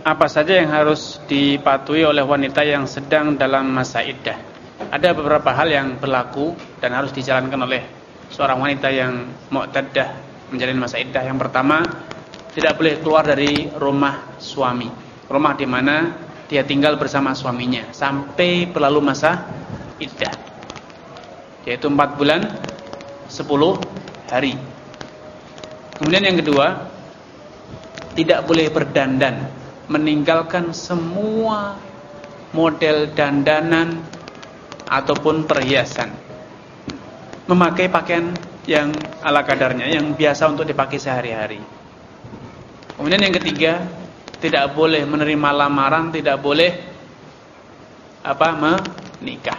Apa saja yang harus dipatuhi oleh wanita yang sedang dalam masa iddah? Ada beberapa hal yang berlaku dan harus dijalankan oleh seorang wanita yang mu'taddah menjalani masa iddah. Yang pertama, tidak boleh keluar dari rumah suami, rumah di mana dia tinggal bersama suaminya sampai berlalu masa iddah, yaitu empat bulan sepuluh hari. Kemudian yang kedua, tidak boleh berdandan, meninggalkan semua model dandanan ataupun perhiasan, memakai pakaian yang ala kadarnya, yang biasa untuk dipakai sehari-hari. Kemudian yang ketiga, tidak boleh menerima lamaran, tidak boleh apa menikah.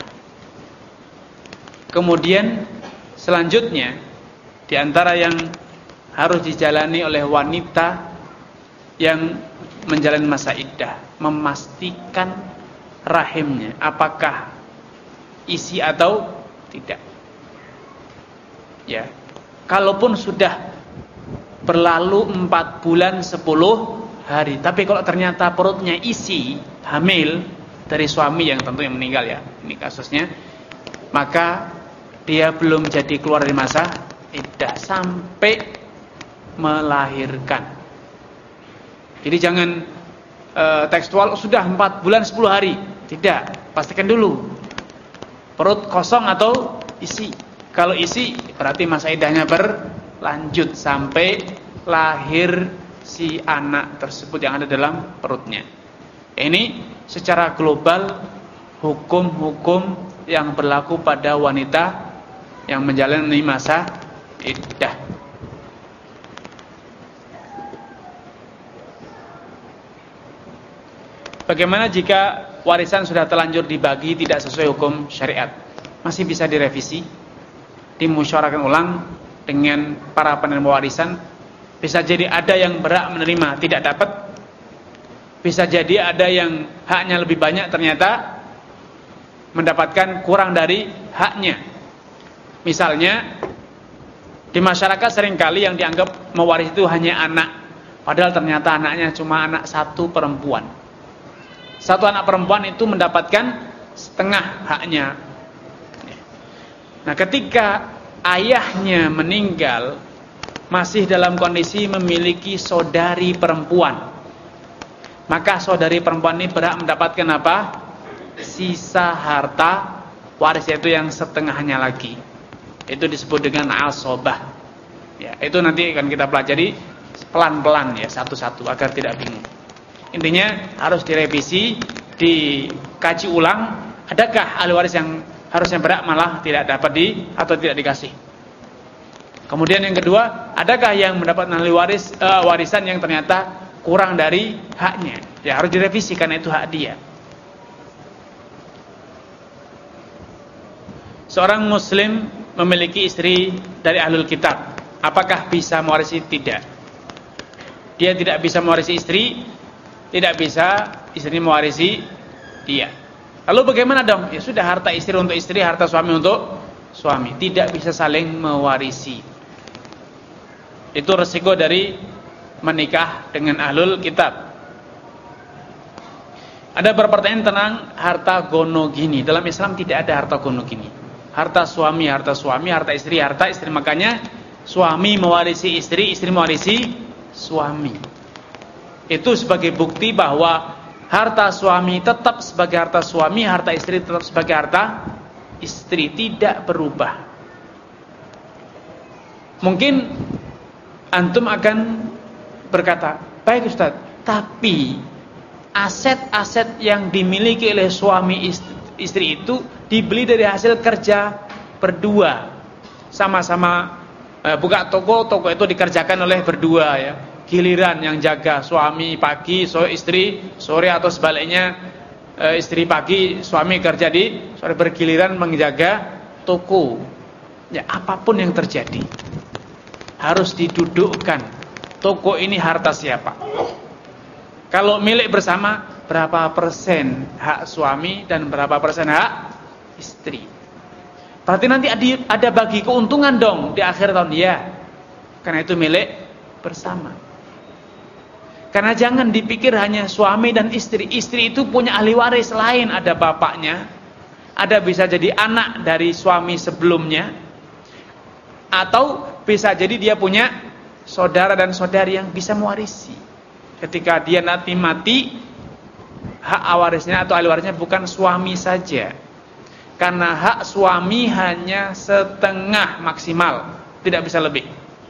Kemudian selanjutnya, di antara yang harus dijalani oleh wanita yang menjalani masa iddah, memastikan rahimnya apakah isi atau tidak. Ya, kalaupun sudah berlalu empat bulan sepuluh hari, tapi kalau ternyata perutnya isi, hamil dari suami yang tentu yang meninggal ya, ini kasusnya, maka dia belum jadi keluar dari masa iddah sampai melahirkan. Jadi jangan e, tekstual sudah empat bulan sepuluh hari. Tidak, pastikan dulu perut kosong atau isi. Kalau isi berarti masa iddahnya berlanjut sampai lahir si anak tersebut yang ada dalam perutnya. Ini secara global hukum-hukum yang berlaku pada wanita yang menjalani masa iddah. Bagaimana jika warisan sudah terlanjur dibagi tidak sesuai hukum syariat? Masih bisa direvisi, dimusyawarahkan ulang dengan para penerima warisan. Bisa jadi ada yang berhak menerima tidak dapat. Bisa jadi ada yang haknya lebih banyak ternyata mendapatkan kurang dari haknya. Misalnya di masyarakat seringkali yang dianggap mewaris itu hanya anak, padahal ternyata anaknya cuma anak satu perempuan. Satu anak perempuan itu mendapatkan setengah haknya. Nah, ketika ayahnya meninggal masih dalam kondisi memiliki saudari perempuan, maka saudari perempuan ini berhak mendapatkan apa? Sisa harta waris, yaitu yang setengahnya lagi. Itu disebut dengan asobah. Ya, itu nanti akan kita pelajari pelan-pelan ya, satu-satu agar tidak bingung. Intinya harus direvisi, dikaji ulang, adakah ahli waris yang harusnya berhak malah tidak dapat di atau tidak dikasih. Kemudian yang kedua, adakah yang mendapat ahli waris uh, warisan yang ternyata kurang dari haknya? Ya harus direvisi karena itu hak dia. Seorang muslim memiliki istri dari ahlul kitab, apakah bisa mewarisi? Tidak. Dia tidak bisa mewarisi istri, tidak bisa istri mewarisi dia. Lalu bagaimana dong? Ya sudah, harta istri untuk istri, harta suami untuk suami. Tidak bisa saling mewarisi. Itu resiko dari menikah dengan ahlul kitab. Ada pertanyaan tentang harta gonogini. Dalam Islam tidak ada harta gonogini. Harta suami, harta suami, harta istri, harta istri. Makanya suami mewarisi istri, istri mewarisi suami. Itu sebagai bukti bahwa harta suami tetap sebagai harta suami, harta istri tetap sebagai harta istri, tidak berubah. Mungkin antum akan berkata, baik Ustaz, tapi aset-aset yang dimiliki oleh suami istri, istri itu dibeli dari hasil kerja berdua, sama-sama eh, buka toko, toko itu dikerjakan oleh berdua ya. Giliran yang jaga suami pagi, so istri sore, atau sebaliknya e, istri pagi, suami kerja di sore, bergiliran menjaga toko. Ya, apapun yang terjadi harus didudukkan. Toko ini harta siapa? Kalau milik bersama, berapa persen hak suami dan berapa persen hak istri? Berarti nanti ada bagi keuntungan dong di akhir tahun ya. Karena itu milik bersama. Karena jangan dipikir hanya suami dan istri. Istri itu punya ahli waris lain, ada bapaknya, ada bisa jadi anak dari suami sebelumnya, atau bisa jadi dia punya saudara dan saudari yang bisa mewarisi. Ketika dia nanti mati, hak warisnya atau ahli warisnya bukan suami saja. Karena hak suami hanya setengah maksimal, tidak bisa lebih.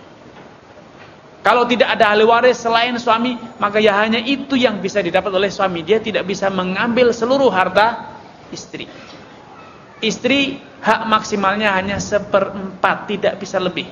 Kalau tidak ada ahli waris selain suami, maka ya hanya itu yang bisa didapat oleh suami. Dia tidak bisa mengambil seluruh harta istri. Istri hak maksimalnya hanya seperempat, tidak bisa lebih.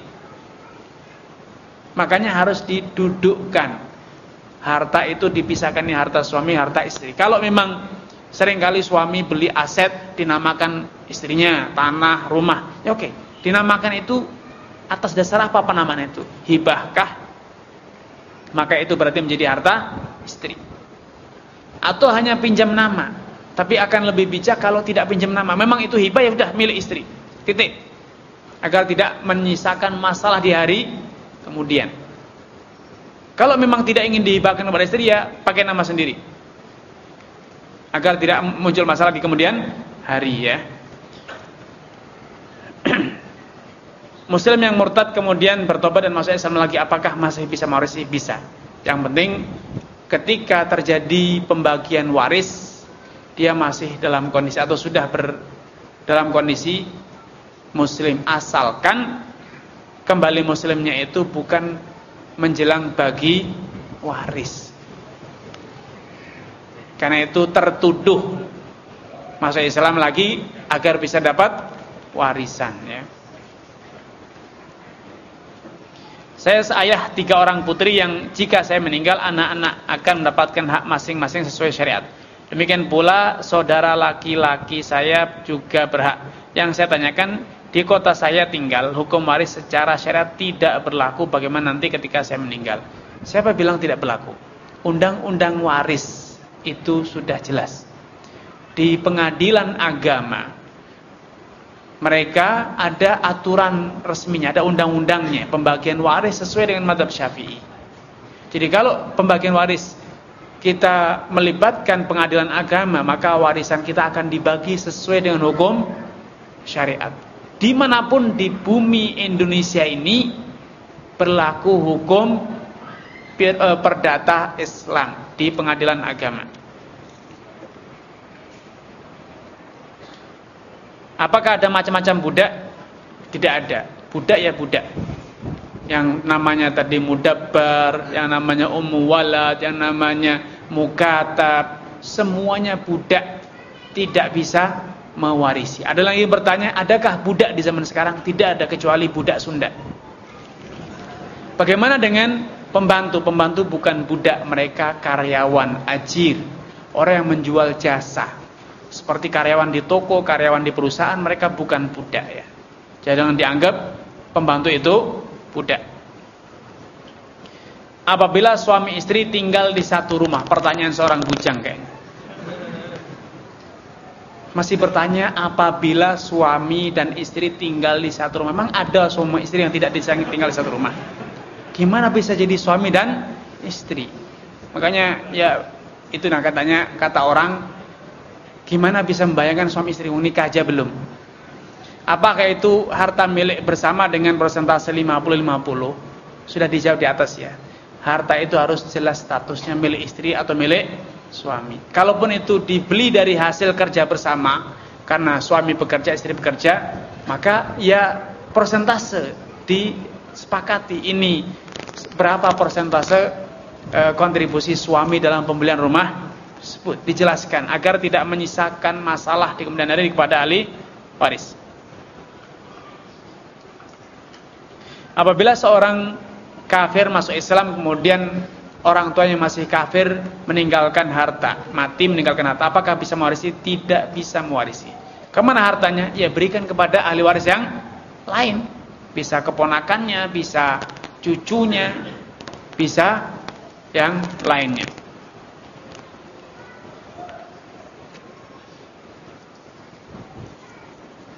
Makanya harus didudukkan. Harta itu dipisahkan, nih harta suami, harta istri. Kalau memang seringkali suami beli aset dinamakan istrinya, tanah, rumah, ya oke. Dinamakan itu atas dasar apa penamaan itu? Hibahkah? Maka itu berarti menjadi harta istri. Atau hanya pinjam nama, tapi akan lebih bijak kalau tidak pinjam nama. Memang itu hibah, ya udah milik istri. Titik. Agar tidak menyisakan masalah di hari kemudian. Kalau memang tidak ingin dihibahkan kepada istri, ya pakai nama sendiri. Agar tidak muncul masalah di kemudian hari, ya. Muslim yang murtad kemudian bertobat dan masuk Islam lagi, apakah masih bisa mewarisi? Bisa. Yang penting ketika terjadi pembagian waris, dia masih dalam kondisi atau sudah ber, dalam kondisi muslim, asalkan kembali muslimnya itu bukan menjelang bagi waris. Karena itu tertuduh masuk Islam lagi agar bisa dapat warisan, ya. Saya seayah tiga orang putri yang jika saya meninggal, anak-anak akan mendapatkan hak masing-masing sesuai syariat. Demikian pula saudara laki-laki saya juga berhak. Yang saya tanyakan, di kota saya tinggal, hukum waris secara syariat tidak berlaku. Bagaimana nanti ketika saya meninggal? Siapa bilang tidak berlaku? Undang-undang waris itu sudah jelas. Di pengadilan agama mereka ada aturan resminya, ada undang-undangnya, pembagian waris sesuai dengan mazhab Syafi'i. Jadi kalau pembagian waris kita melibatkan pengadilan agama, maka warisan kita akan dibagi sesuai dengan hukum syariat. Dimanapun di bumi Indonesia ini berlaku hukum perdata Islam di pengadilan agama. Apakah ada macam-macam budak? Tidak ada. Budak ya budak. Yang namanya tadi mudabbar, yang namanya ummu walad, yang namanya mukatab, semuanya budak, tidak bisa mewarisi. Ada lagi yang bertanya, adakah budak di zaman sekarang? Tidak ada kecuali budak Sunda. Bagaimana dengan pembantu? Pembantu bukan budak, mereka karyawan ajir, orang yang menjual jasa. Seperti karyawan di toko, karyawan di perusahaan, mereka bukan budak, ya. Jangan dianggap pembantu itu budak. Apabila suami istri tinggal di satu rumah, pertanyaan seorang bujang kayaknya. Masih bertanya apabila suami dan istri tinggal di satu rumah. Memang ada suami istri yang tidak bisa tinggal di satu rumah. Gimana bisa jadi suami dan istri? Makanya ya itu nah katanya kata orang, gimana bisa membayangkan suami istri nikah aja belum? Apakah itu harta milik bersama dengan persentase lima puluh lima puluh? Sudah dijawab di atas, ya. Harta itu harus jelas statusnya milik istri atau milik suami. Kalaupun itu dibeli dari hasil kerja bersama, karena suami bekerja, istri bekerja, maka ya persentase disepakati. Ini berapa persentase e, kontribusi suami dalam pembelian rumah tersebut, dijelaskan agar tidak menyisakan masalah di kemudian hari kepada ahli waris. Apabila seorang kafir masuk Islam kemudian orang tuanya masih kafir meninggalkan harta, mati meninggalkan harta, apakah bisa mewarisi? Tidak bisa mewarisi. Kemana hartanya? Ya berikan kepada ahli waris yang lain. Bisa keponakannya, bisa cucunya, bisa yang lainnya.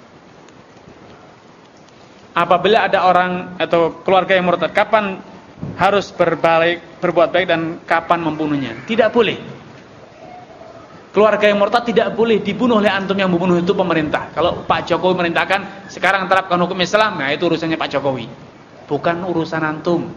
Apabila ada orang atau keluarga yang murtad, kapan harus berbalik, berbuat baik dan kapan membunuhnya. Tidak boleh. Keluarga yang murtad tidak boleh dibunuh oleh antum, yang membunuh itu pemerintah. Kalau Pak Jokowi merintahkan sekarang terapkan hukum Islam, nah itu urusannya Pak Jokowi. Bukan urusan antum.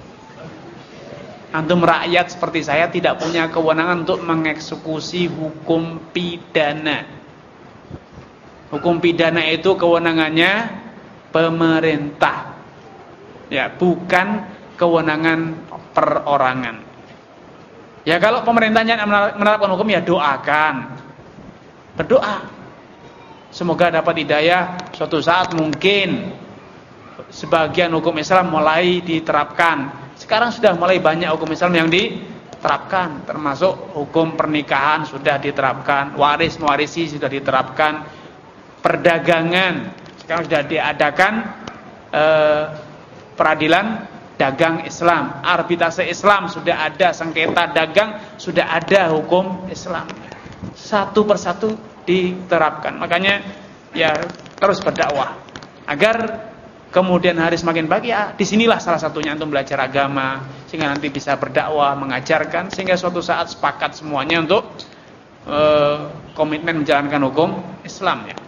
Antum rakyat seperti saya tidak punya kewenangan untuk mengeksekusi hukum pidana. Hukum pidana itu kewenangannya pemerintah. Ya, bukan kewenangan perorangan. Ya kalau pemerintahnya menerapkan hukum ya doakan. Berdoa. Semoga dapat hidayah suatu saat mungkin sebagian hukum Islam mulai diterapkan. Sekarang sudah mulai banyak hukum Islam yang diterapkan, termasuk hukum pernikahan sudah diterapkan, waris mewarisi sudah diterapkan, perdagangan sekarang sudah diadakan eh, peradilan dagang Islam, arbitrase Islam sudah ada, sengketa dagang sudah ada hukum Islam. Satu persatu diterapkan. Makanya ya terus berdakwah agar kemudian hari semakin baik. Ya disinilah salah satunya untuk belajar agama sehingga nanti bisa berdakwah, mengajarkan, sehingga suatu saat sepakat semuanya untuk uh, komitmen menjalankan hukum Islam ya.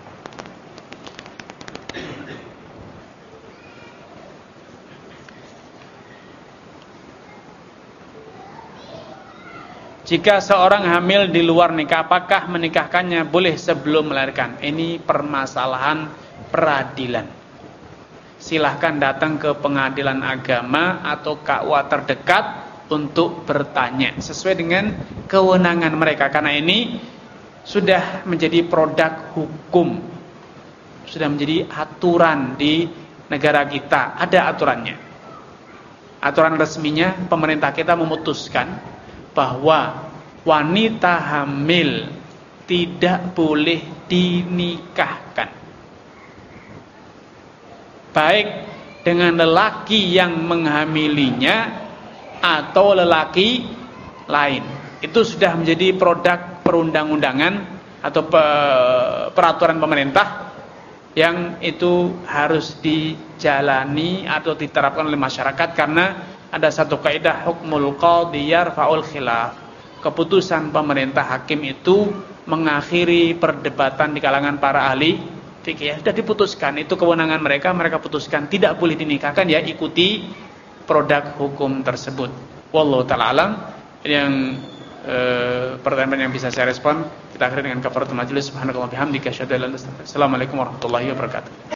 Jika seorang hamil di luar nikah, apakah menikahkannya boleh sebelum melahirkan? Ini permasalahan peradilan. Silahkan datang ke pengadilan agama atau K U A terdekat untuk bertanya sesuai dengan kewenangan mereka, karena ini sudah menjadi produk hukum, sudah menjadi aturan di negara kita, ada aturannya. Aturan resminya pemerintah kita memutuskan bahwa wanita hamil tidak boleh dinikahkan, baik dengan lelaki yang menghamilinya atau lelaki lain. Itu sudah menjadi produk perundang-undangan atau peraturan pemerintah yang itu harus dijalani atau diterapkan oleh masyarakat, karena ada satu kaidah hukmul qadhi yarfa'ul khilaf. Keputusan pemerintah hakim itu mengakhiri perdebatan di kalangan para ahli fikih. Sudah diputuskan, itu kewenangan mereka, mereka putuskan tidak boleh dinikahkan, ya ikuti produk hukum tersebut. Wallahu ta'ala alam. Yang eh, pertanyaan yang bisa saya respon, kita akhiri dengan kafaratul majelis. Subhanallah bihamdika asyhadu an la ilaha illa anta astaghfiruka wa atubu ilaik. Assalamualaikum warahmatullahi wabarakatuh.